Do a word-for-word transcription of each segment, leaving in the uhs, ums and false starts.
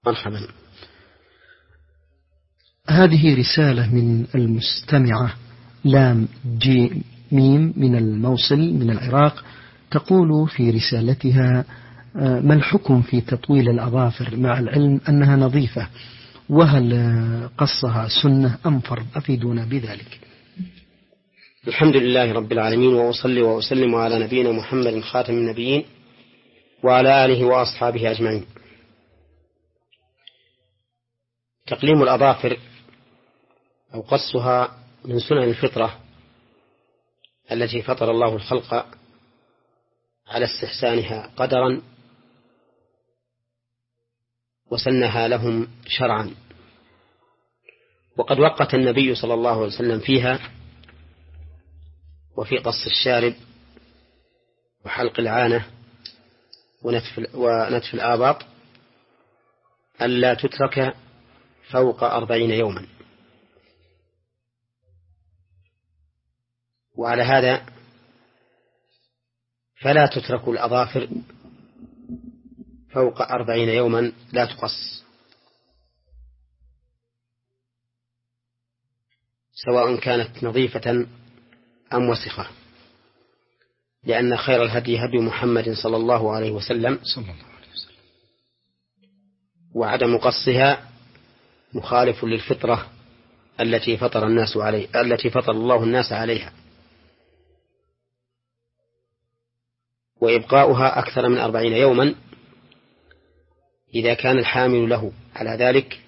مرحبا. هذه رسالة من المستمعة لام جي ميم من الموصل من العراق، تقول في رسالتها: ما الحكم في تطويل الأظافر مع العلم أنها نظيفة، وهل قصها سنة أم فرض؟ أفيدونا بذلك. الحمد لله رب العالمين، وأصلي وأسلم على نبينا محمد خاتم النبيين وعلى آله وأصحابه أجمعين. تقليم الأظافر أو قصها من سنن الفطرة التي فطر الله الخلق على استحسانها قدرا وسنها لهم شرعا، وقد وقت النبي صلى الله عليه وسلم فيها وفي قص الشارب وحلق العانة ونتف, ونتف الآباط ألا تترك فوق أربعين يوما. وعلى هذا فلا تترك الأظافر فوق أربعين يوما، لا تقص، سواء كانت نظيفة أم وسخة، لأن خير الهدي هدي محمد صلى الله عليه وسلم، وعدم قصها مخالف للفطرة التي فطر الناس عليه التي فطر الله الناس عليها. وإبقاؤها أكثر من أربعين يوما إذا كان الحامل له على ذلك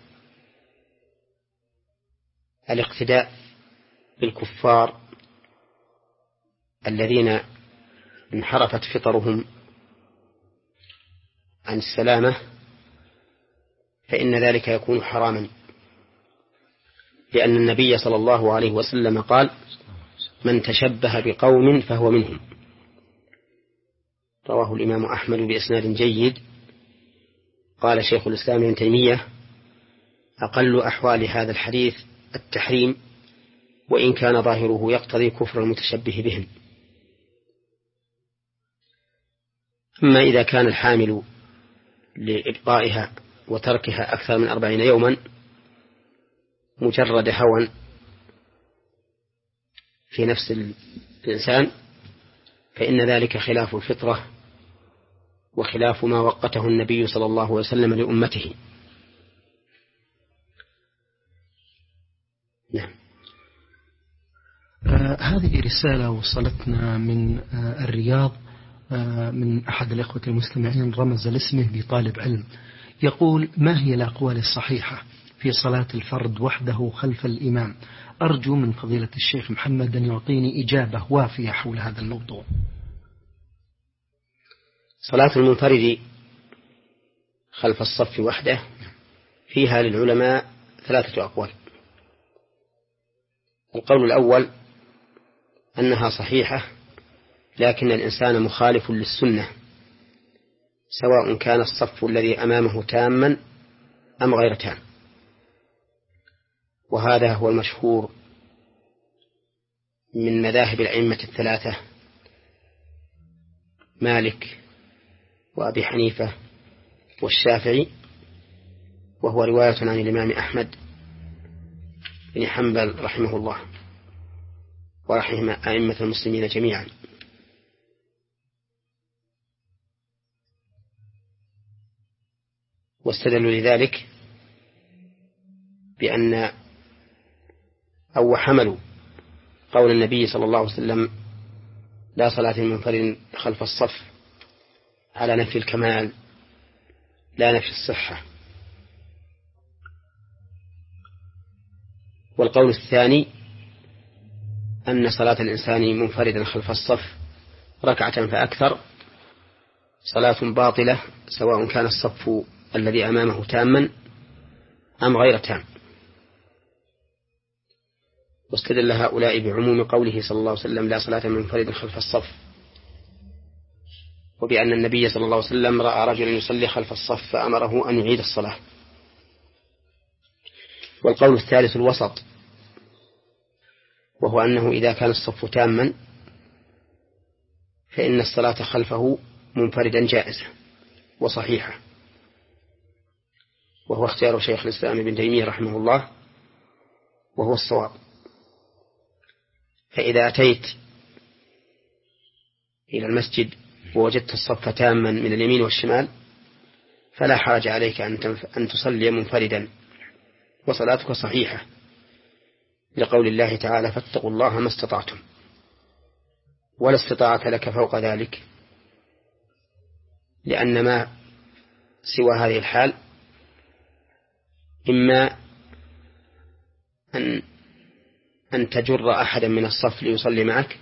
الاقتداء بالكفار الذين انحرفت فطرهم عن السلامة، فإن ذلك يكون حراما، لأن النبي صلى الله عليه وسلم قال: من تشبه بقوم فهو منهم. رواه الإمام أحمد بإسناد جيد. قال شيخ الإسلام ابن تيمية: أقل أحوال هذا الحديث التحريم، وإن كان ظاهره يقتضي كفر المتشبه بهم. أما إذا كان الحامل لإبقائها وتركها أكثر من أربعين يوما مجرد هوى في نفس الإنسان، فإن ذلك خلاف الفطرة وخلاف ما وقته النبي صلى الله عليه وسلم لأمته. نعم. آه هذه رسالة وصلتنا من آه الرياض، آه من أحد الإخوة المستمعين، رمز لاسمه بطالب علم، يقول: ما هي الأقوال الصحيحة في صلاة الفرد وحده خلف الإمام؟ أرجو من فضيلة الشيخ محمد أن يعطيني إجابة وافية حول هذا الموضوع. صلاة المنفرد خلف الصف وحده فيها للعلماء ثلاثة أقوال. القول الأول أنها صحيحة، لكن الإنسان مخالف للسنة، سواء كان الصف الذي أمامه تاما أم غير تام، وهذا هو المشهور من مذاهب الأئمة الثلاثة: مالك وأبي حنيفة والشافعي، وهو رواية عن الإمام أحمد بن حنبل رحمه الله ورحمه أئمة المسلمين جميعا. واستدلوا لذلك بأن أو حملوا قول النبي صلى الله عليه وسلم: لا صلاة لمنفرد خلف الصف، على نفي الكمال لا نفي الصحة. والقول الثاني أن صلاة الإنسان منفردا خلف الصف ركعة فأكثر صلاة باطلة، سواء كان الصف الذي أمامه تاما أم غير تام. واستدل هؤلاء بعموم قوله صلى الله عليه وسلم: لا صلاة منفرد خلف الصف، وبأن النبي صلى الله عليه وسلم رأى رجلا يصلي خلف الصف فأمره أن يعيد الصلاة. والقول الثالث الوسط، وهو أنه إذا كان الصف تاما فإن الصلاة خلفه منفردا جائزة وصحيحة، وهو اختيار شيخ الإسلام ابن تيمية رحمه الله، وهو الصواب. فإذا أتيت إلى المسجد ووجدت الصف تاما من اليمين والشمال فلا حرج عليك أن تصلي منفردا وصلاتك صحيحة، لقول الله تعالى: فاتقوا الله ما استطعتم، ولا استطاعة لك فوق ذلك، لأن ما سوى هذه الحال إما أن أن تجر أحدا من الصف ليصلي معك،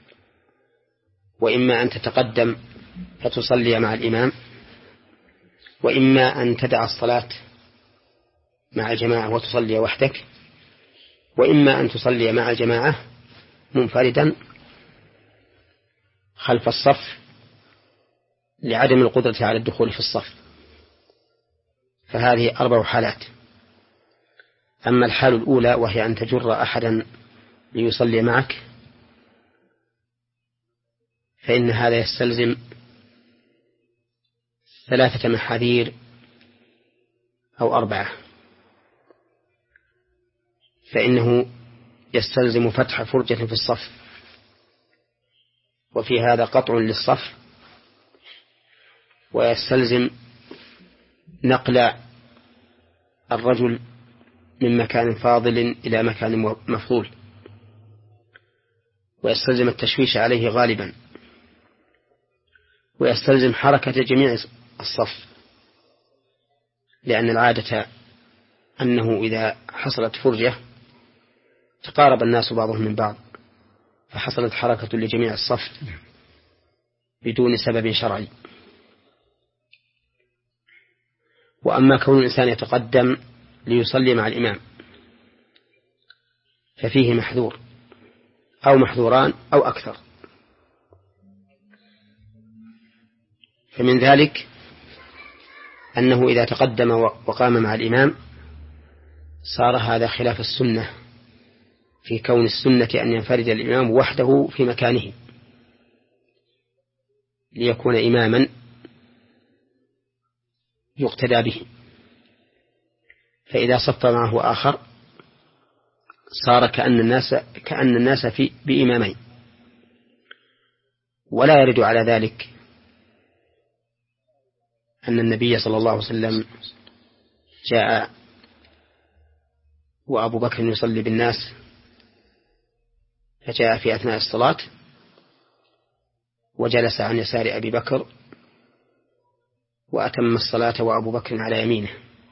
وإما أن تتقدم فتصلي مع الإمام، وإما أن تدع الصلاة مع الجماعة وتصلي وحدك، وإما أن تصلي مع الجماعة منفردا خلف الصف لعدم القدرة على الدخول في الصف. فهذه أربع حالات. أما الحال الأولى وهي أن تجر أحدا ليصلي معك فإن هذا يستلزم ثلاثة محاذير أو أربعة. فإنه يستلزم فتح فرجة في الصف، وفي هذا قطع للصف، ويستلزم نقل الرجل من مكان فاضل إلى مكان مفضول، ويستلزم التشويش عليه غالبا، ويستلزم حركة جميع الصف، لأن العادة أنه إذا حصلت فرجة تقارب الناس بعضهم من بعض، فحصلت حركة لجميع الصف بدون سبب شرعي. وأما كون الإنسان يتقدم ليصلي مع الإمام ففيه محذور أو محذوران أو أكثر. فمن ذلك أنه إذا تقدم وقام مع الإمام صار هذا خلاف السنة، في كون السنة أن ينفرد الإمام وحده في مكانه ليكون إماما يقتدى به. فإذا صف معه آخر صار كأن الناس كأن الناس في بإمامين. ولا يرد على ذلك أن النبي صلى الله عليه وسلم جاء وأبو بكر يصلي بالناس، فجاء في أثناء الصلاة وجلس عن يسار أبي بكر وأتم الصلاة وأبو بكر على يمينه،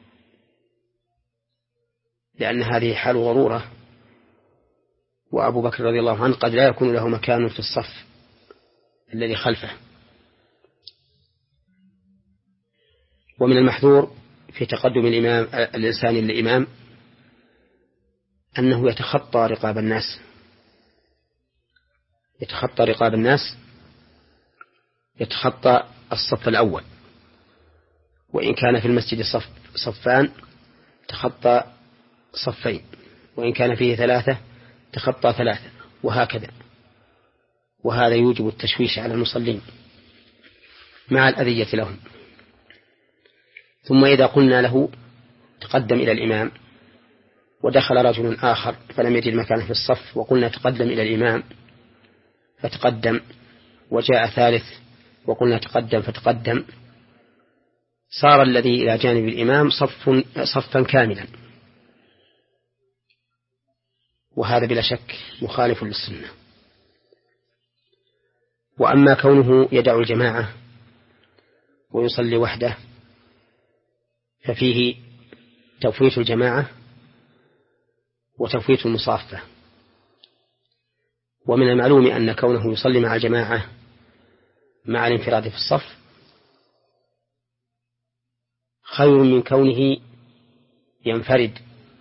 لأن هذه حال ضرورة، وأبو بكر رضي الله عنه قد لا يكون له مكان في الصف الذي خلفه. ومن المحذور في تقدم الإمام الإنسان للإمام أنه يتخطى رقاب الناس يتخطى رقاب الناس يتخطى الصف الأول، وإن كان في المسجد صف صفان تخطى صفين، وإن كان فيه ثلاثة تخطى ثلاثة، وهكذا. وهذا يوجب التشويش على المصلين مع الأذية لهم. ثم إذا قلنا له تقدم إلى الإمام ودخل رجل آخر فلم يجد مكانه في الصف، وقلنا تقدم إلى الإمام فتقدم، وجاء ثالث وقلنا تقدم فتقدم، صار الذي إلى جانب الإمام صف صفا كاملا، وهذا بلا شك مخالف للسنة. وأما كونه يدع الجماعة ويصلي وحده ففيه تفويت الجماعة وتفويت المصافة. ومن المعلوم أن كونه يصلي مع الجماعة مع الانفراد في الصف خير من كونه ينفرد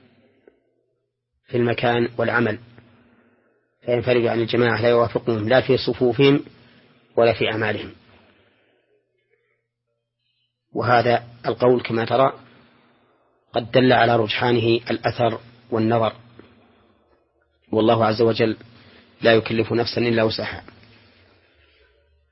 في المكان والعمل، فينفرد عن الجماعة لا يوافقهم لا في صفوفهم ولا في أعمالهم. وهذا القول كما ترى قد دل على رجحانه الأثر والنظر، والله عز وجل لا يكلف نفسا إلا وسعها.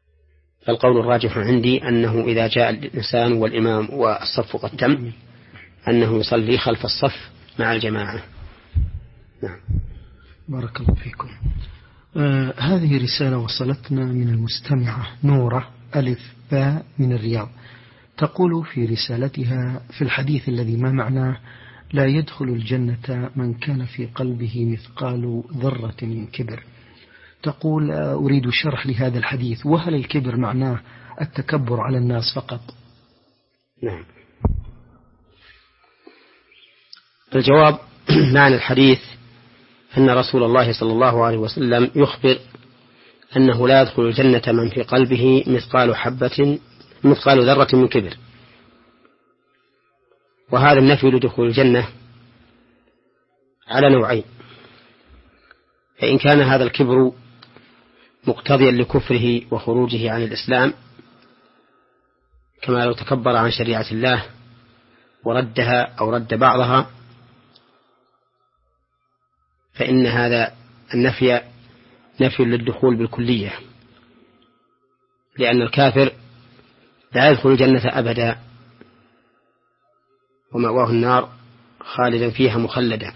فالقول الراجح عندي أنه إذا جاء الإنسان والإمام والصف قد تم أنه يصلي خلف الصف مع الجماعة. نعم. بارك الله فيكم. آه هذه رسالة وصلتنا من المستمعة نورة ألف باء من الرياض، تقول في رسالتها: في الحديث الذي ما معناه لا يدخل الجنة من كان في قلبه مثقال ذرة من كبر، تقول: أريد شرح لهذا الحديث، وهل الكبر معناه التكبر على الناس فقط؟ نعم. الجواب: معنى الحديث أن رسول الله صلى الله عليه وسلم يخبر أنه لا يدخل الجنة من في قلبه مثقال حبة مثقال ذرة من كبر، وهذا النفي لدخول الجنة على نوعين: فإن كان هذا الكبر مقتضيا لكفره وخروجه عن الإسلام، كما لو تكبر عن شريعة الله وردها أو رد بعضها، فإن هذا النفي نفي للدخول بالكلية، لأن الكافر لا يدخل الجنة أبدا ومأواه النار خالدا فيها مخلدا.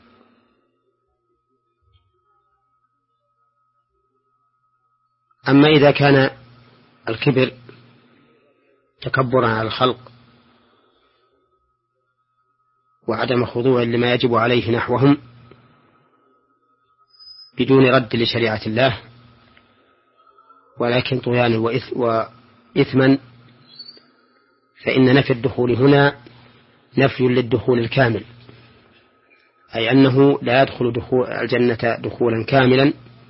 أما إذا كان الكبر تكبرا على الخلق وعدم خضوع لما يجب عليه نحوهم بدون رد لشريعة الله، ولكن طغيانا وإثما، فإن نفي الدخول هنا نفي للدخول الكامل، أي أنه لا يدخل دخول الجنة دخولا كاملا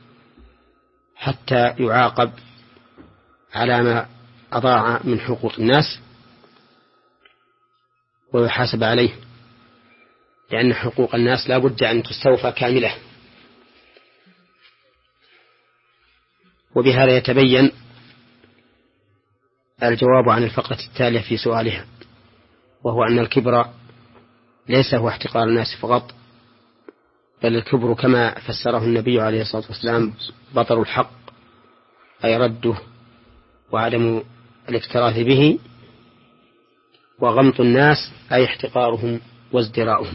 حتى يعاقب على ما أضاع من حقوق الناس ويحاسب عليه، لأن حقوق الناس لا بد أن تستوفى كاملة. وبهذا يتبين الجواب عن الفقرة التالية في سؤالها، وهو أن الكبر ليس هو احتقار الناس فقط، بل الكبر كما فسره النبي عليه الصلاة والسلام بطر الحق، أي رده وعدم الاكتراث به، وغمط الناس أي احتقارهم وازدراؤهم.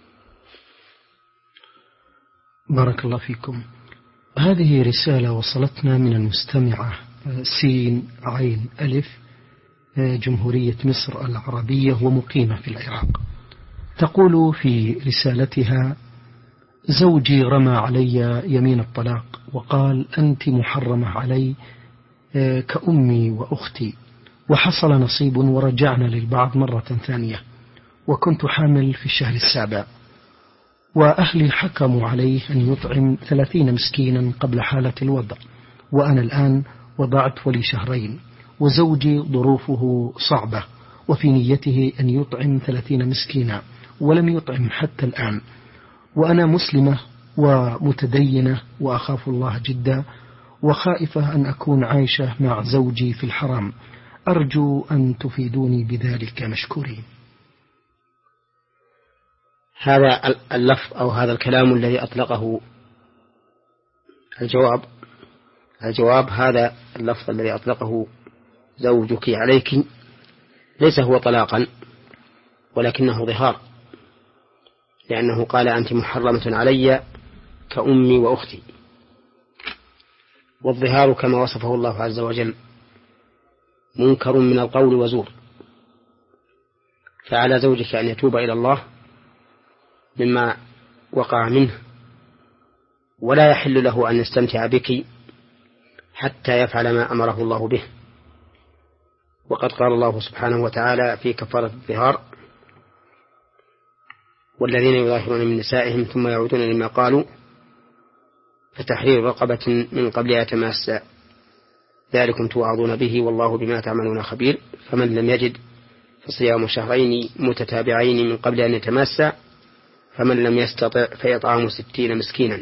بارك الله فيكم. هذه رسالة وصلتنا من المستمعة سين عين ألف، جمهورية مصر العربية ومقيمة في العراق، تقول في رسالتها: زوجي رمى علي يمين الطلاق وقال: أنت محرمة علي كأمي وأختي، وحصل نصيب ورجعنا للبعض مرة ثانية، وكنت حامل في الشهر السابع، وأهلي حكموا عليه أن يطعم ثلاثين مسكينا قبل حالة الوضع، وأنا الآن وضعت ولي شهرين، وزوجي ظروفه صعبة وفي نيته أن يطعم ثلاثين مسكينا ولم يطعم حتى الآن، وأنا مسلمة ومتدينة وأخاف الله جدا، وخائفة أن أكون عايشة مع زوجي في الحرام، أرجو أن تفيدوني بذلك مشكورين. هذا اللفظ أو هذا الكلام الذي أطلقه الجواب الجواب هذا اللفظ الذي أطلقه زوجك عليك ليس هو طلاقا، ولكنه ظهار، لأنه قال: أنت محرمة علي كأمي وأختي. والظهار كما وصفه الله عز وجل منكر من القول وزور، فعلى زوجك أن يتوب إلى الله مما وقع منه، ولا يحل له أن يستمتع بك حتى يفعل ما أمره الله به. وقد قال الله سبحانه وتعالى في كفارة الظهار: والذين يظاهرون من نسائهم ثم يعودون لما قالوا فتحرير رقبة من قبل أن يتماسا ذلكم توعظون به والله بما تعملون خبير، فمن لم يجد فصيام شهرين متتابعين من قبل أن يتماسا، فمن لم يستطع فإطعام ستين مسكينا.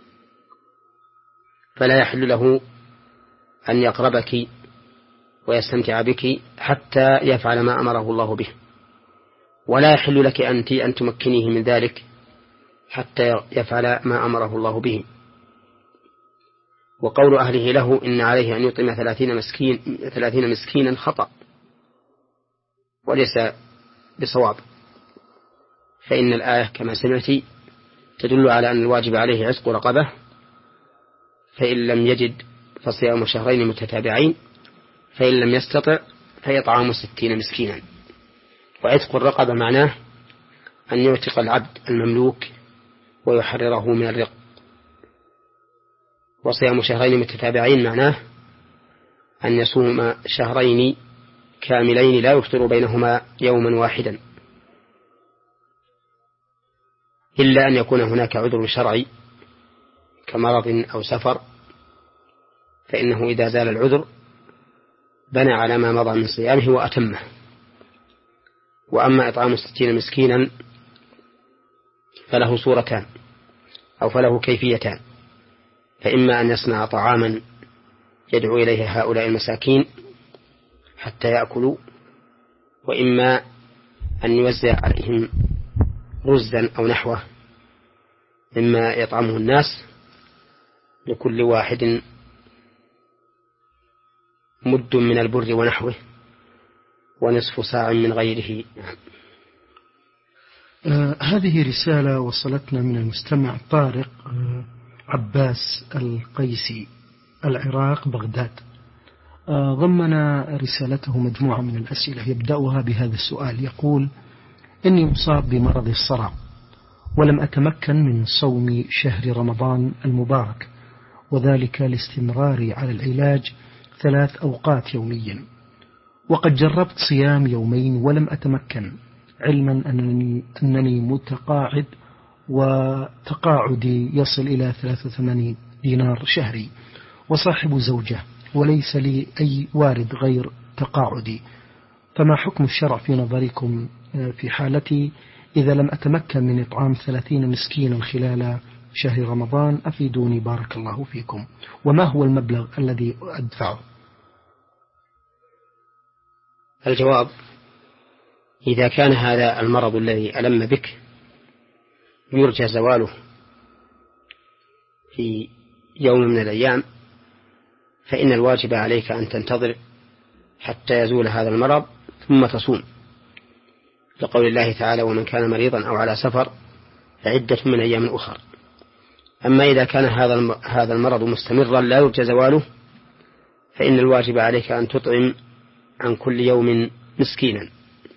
فلا يحل له أن يقربك ويستمتع بك حتى يفعل ما أمره الله به، ولا يحل لك أنت أن تمكنيه من ذلك حتى يفعل ما أمره الله به. وقول أهله له إن عليه أن يطعم ثلاثين مسكين ثلاثين مسكينا خطأ وليس بصواب، فإن الآية كما سمعت تدل على أن الواجب عليه عتق رقبة، فإن لم يجد فصيام شهرين متتابعين، فإن لم يستطع فإطعام ستين مسكينا. وعتق الرقبة معناه أن يعتق العبد المملوك ويحرره من الرق. وصيام شهرين متتابعين معناه أن يصوم شهرين كاملين لا يفطر بينهما يوما واحدا، إلا أن يكون هناك عذر شرعي كمرض أو سفر، فإنه إذا زال العذر بنى على ما مضى من صيامه وأتمه. وأما إطعام ستين مسكينا فله صورتان أو فله كيفيتان، فإما أن يصنع طعاما يدعو إليه هؤلاء المساكين حتى يأكلوا، وإما أن يوزع عليهم رزا أو نحوه مما يطعمه الناس، لكل واحد مد من البر ونحوه ونصف ساع من غيره. آه هذه رسالة وصلتنا من المستمع طارق آه عباس القيسي، العراق، بغداد. آه ضمن رسالته مجموعة من الأسئلة يبدأها بهذا السؤال، يقول: إني مصاب بمرض الصرع ولم أتمكن من صوم شهر رمضان المبارك، وذلك لاستمراري على العلاج ثلاث أوقات يوميا، وقد جربت صيام يومين ولم أتمكن، علما أنني, أنني متقاعد وتقاعدي يصل إلى ثلاثة وثمانين دينار شهري، وصاحب زوجة وليس لي أي وارد غير تقاعدي، فما حكم الشرع في نظركم في حالتي إذا لم أتمكن من إطعام ثلاثين مسكينا خلال شهر رمضان؟ أفيدوني بارك الله فيكم، وما هو المبلغ الذي أدفعه؟ الجواب: إذا كان هذا المرض الذي ألم بك يرجى زواله في يوم من الأيام، فإن الواجب عليك أن تنتظر حتى يزول هذا المرض ثم تصوم، لقول الله تعالى: ومن كان مريضا أو على سفر فعدة من أيام أخر. أما إذا كان هذا هذا المرض مستمرا لا يرجى زواله، فإن الواجب عليك أن تطعم عن كل يوم مسكينا.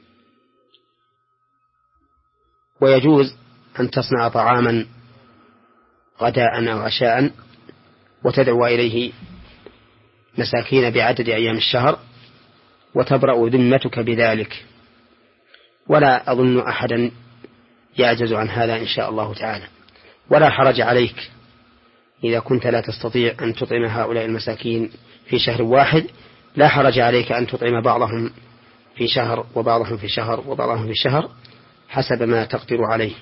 ويجوز أن تصنع طعاما غداء أو عشاء وتدعو إليه مساكين بعدد أيام الشهر، وتبرأ ذمتك بذلك، ولا أظن أحدا يعجز عن هذا إن شاء الله تعالى. ولا حرج عليك إذا كنت لا تستطيع أن تطعم هؤلاء المساكين في شهر واحد، لا حرج عليك أن تطعم بعضهم في شهر وبعضهم في شهر وبعضهم في شهر حسب ما تقدر عليه.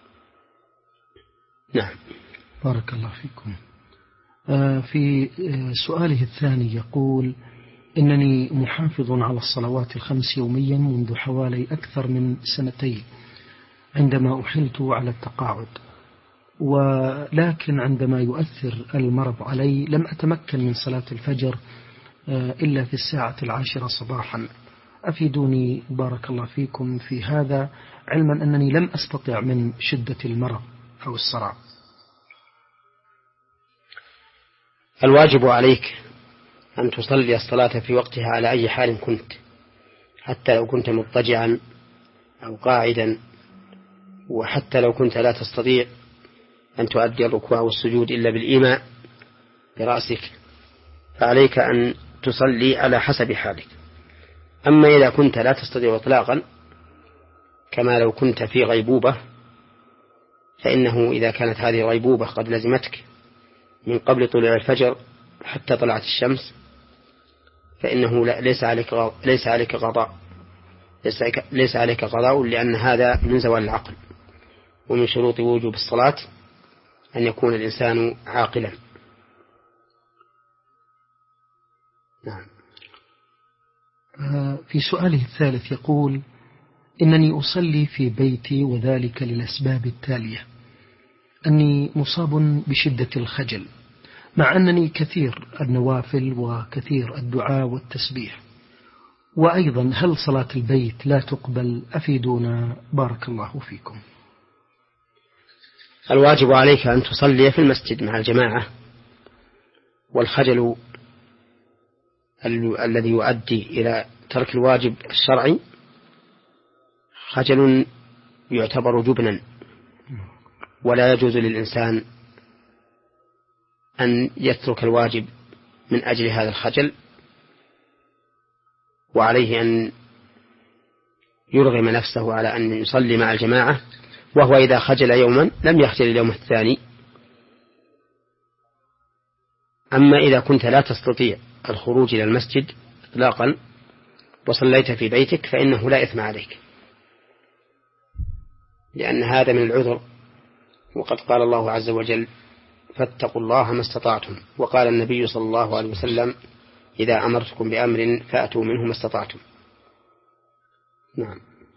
نعم. بارك الله فيكم. في سؤاله الثاني يقول: إنني محافظ على الصلوات الخمس يوميا منذ حوالي أكثر من سنتين عندما أحلت على التقاعد، ولكن عندما يؤثر المرض علي لم أتمكن من صلاة الفجر إلا في الساعة العاشرة صباحا. أفيدوني بارك الله فيكم في هذا، علما أنني لم أستطع من شدة المرض أو الصرع. الواجب عليك أن تصلي الصلاة في وقتها على أي حال كنت، حتى لو كنت مضطجعا أو قاعدا، وحتى لو كنت لا تستطيع أن تؤدي الركوع والسجود إلا بالإيماء برأسك، فعليك أن تصلي على حسب حالك. أما إذا كنت لا تستطيع إطلاقا، كما لو كنت في غيبوبة، فإنه إذا كانت هذه الغيبوبة قد لزمتك من قبل طلوع الفجر حتى طلعت الشمس، فإنه ليس عليك ليس عليك قضاء ليس عليك قضاء لأن هذا من زوال العقل، ومن شروط وجوب الصلاة أن يكون الإنسان عاقلا. نعم. في سؤاله الثالث يقول: إنني أصلي في بيتي، وذلك للأسباب التالية: أني مصاب بشدة الخجل، مع أنني كثير النوافل وكثير الدعاء والتسبيح، وأيضا هل صلاة البيت لا تقبل؟ أفيدونا بارك الله فيكم. الواجب عليك أن تصلي في المسجد مع الجماعة، والخجل ال- الذي يؤدي إلى ترك الواجب الشرعي خجل يعتبر جبنا، ولا يجوز للإنسان أن يترك الواجب من أجل هذا الخجل، وعليه أن يرغم نفسه على أن يصلي مع الجماعة، وهو إذا خجل يوما لم يخجل اليوم الثاني. أما إذا كنت لا تستطيع الخروج إلى المسجد إطلاقا وصليت في بيتك فإنه لا إثم عليك، لأن هذا من العذر، وقد قال الله عز وجل: فاتقوا الله ما استطعتم. وقال النبي صلى الله عليه وسلم: إذا أمرتكم بأمر فأتوا منه ما استطعتم. نعم.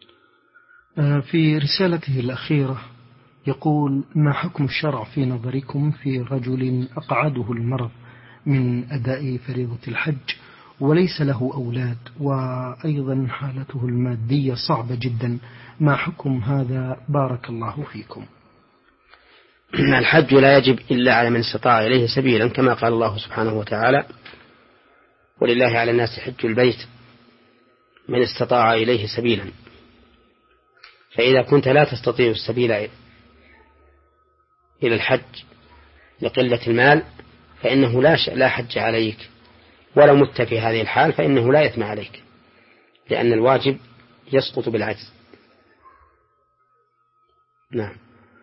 في رسالته الأخيرة يقول: ما حكم الشرع في نظركم في رجل أقعده المرض من أداء فريضة الحج وليس له أولاد، وأيضا حالته المادية صعبة جدا، ما حكم هذا بارك الله فيكم؟ الحج لا يجب إلا على من استطاع إليه سبيلا، كما قال الله سبحانه وتعالى: ولله على الناس حج البيت من استطاع إليه سبيلا. فإذا كنت لا تستطيع السبيل إلى الحج لقلة المال فإنه لا لا حج عليك، ولو مت في هذه الحال فإنه لا إثم عليك، لأن الواجب يسقط بالعجز. نعم.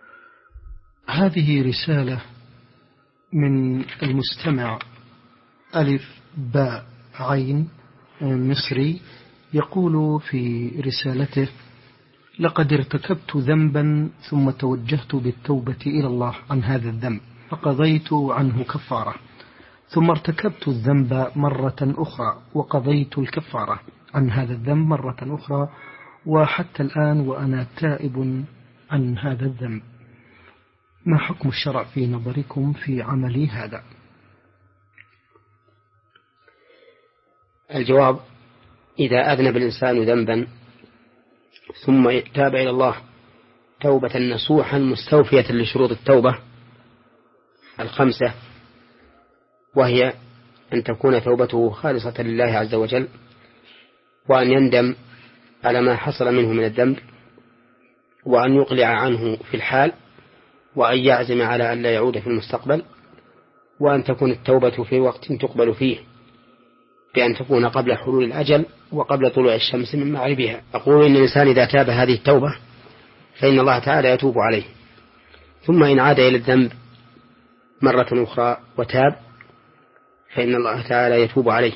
هذه رسالة من المستمع ألف باء عين مصري، يقول في رسالته: لقد ارتكبت ذنبا ثم توجهت بالتوبة إلى الله عن هذا الذنب فقضيت عنه كفارة، ثم ارتكبت الذنب مرة أخرى وقضيت الكفارة عن هذا الذنب مرة أخرى، وحتى الآن وأنا تائب عن هذا الذنب، ما حكم الشرع في نظركم في عملي هذا؟ الجواب: إذا أذنب الإنسان ذنبا ثم تاب إلى الله توبة نصوحا مستوفية لشروط التوبة الخمسة، وهي أن تكون توبته خالصة لله عز وجل، وأن يندم على ما حصل منه من الذنب، وأن يقلع عنه في الحال، وأن يعزم على أن لا يعود في المستقبل، وأن تكون التوبة في وقت تقبل فيه، بأن تكون قبل حلول الأجل وقبل طلوع الشمس من مغربها. أقول إن الإنسان إذا تاب هذه التوبة فإن الله تعالى يتوب عليه، ثم إن عاد إلى الذنب مرة أخرى وتاب فإن الله تعالى يتوب عليه،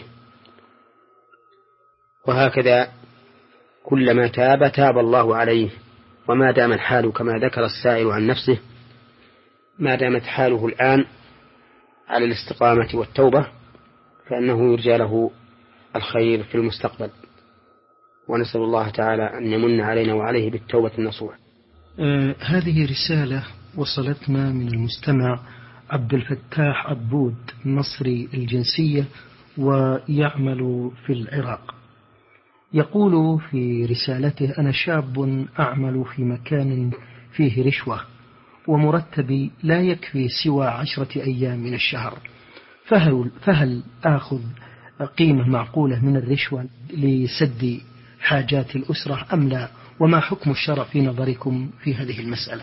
وهكذا كلما تاب تاب الله عليه. وما دام الحال كما ذكر السائل عن نفسه، ما دامت حاله الآن على الاستقامة والتوبة فإنه يرجى له الخير في المستقبل، ونسأل الله تعالى أن يمن علينا وعليه بالتوبة النصوح. آه هذه رسالة وصلتنا من المستمع عبد الفتاح عبود مصري الجنسية ويعمل في العراق. يقول في رسالته: أنا شاب أعمل في مكان فيه رشوة، ومرتبي لا يكفي سوى عشرة أيام من الشهر، فهل, فهل آخذ قيمة معقولة من الرشوة لسد حاجات الأسرة أم لا؟ وما حكم الشرع في نظركم في هذه المسألة؟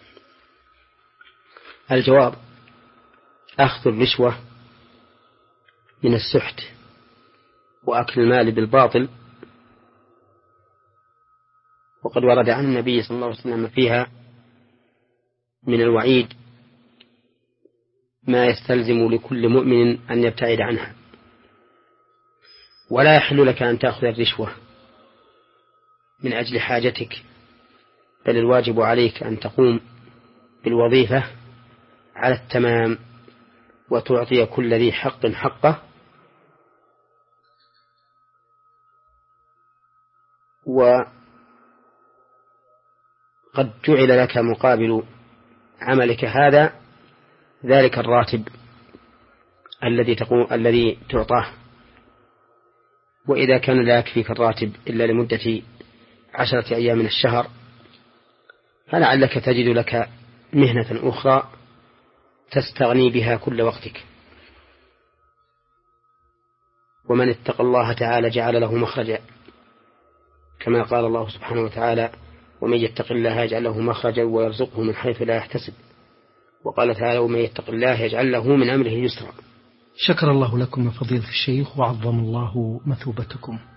الجواب: أخذ الرشوة من السحت وأكل المال بالباطل، وقد ورد عن النبي صلى الله عليه وسلم فيها من الوعيد ما يستلزم لكل مؤمن أن يبتعد عنها. ولا يحل لك أن تأخذ الرشوة من أجل حاجتك، بل الواجب عليك أن تقوم بالوظيفة على التمام وتعطي كل ذي حق حقه، وقد جعل لك مقابل عملك هذا ذلك الراتب الذي تقوم الذي تعطاه. وإذا كان لا يكفيك الراتب إلا لمدة عشرة أيام من الشهر فلعلك تجد لك مهنة أخرى تستغني بها كل وقتك. ومن اتقى الله تعالى جعل له مخرجا، كما قال الله سبحانه وتعالى: ومن يتق الله يجعل له مخرجا ويرزقه من حيث لا يحتسب. وقال تعالى: ومن يتق الله يجعل له من أمره يسرا. شكر الله لكم يا فضيلة الشيخ وعظم الله مثوبتكم.